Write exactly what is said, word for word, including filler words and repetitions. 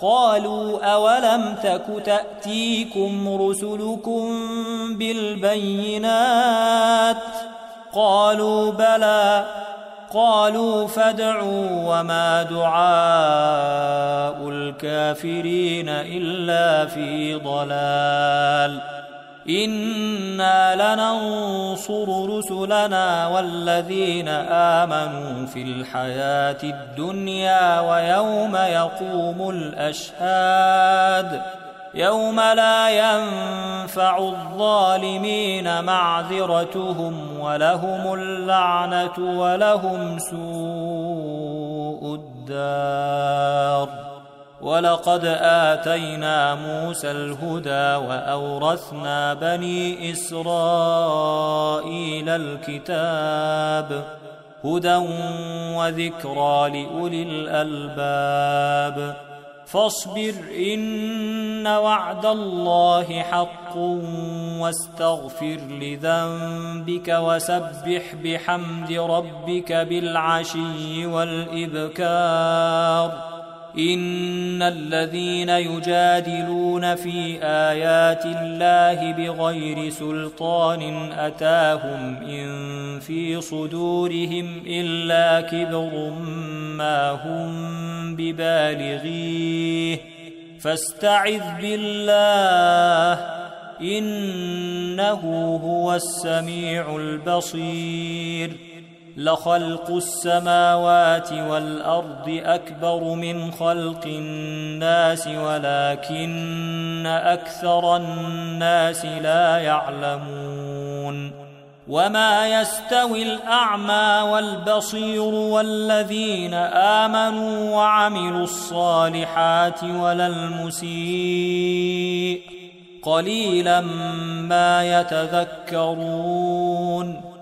قالوا أولم تك تأتيكم رسلكم بالبينات قالوا بلى قالوا فادعوا وما دعاء الكافرين إلا في ضلال إنا لننصر رسلنا والذين آمنوا في الحياة الدنيا ويوم يقوم الأشهاد يوم لا ينفع الظالمين معذرتهم ولهم اللعنة ولهم سوء الدار ولقد آتينا موسى الهدى وأورثنا بني إسرائيل الكتاب هدى وذكرى لأولي الألباب فاصبر إن وعد الله حق واستغفر لذنبك وسبح بحمد ربك بالعشي والإبكار إن الذين يجادلون في آيات الله بغير سلطان أتاهم إن في صدورهم إلا كبر ما هم ببالغيه فاستعذ بالله إنه هو السميع البصير لخلق السماوات والأرض أكبر من خلق الناس ولكن أكثر الناس لا يعلمون وما يستوي الأعمى والبصير والذين آمنوا وعملوا الصالحات ولا المسيء قليلا ما يتذكرون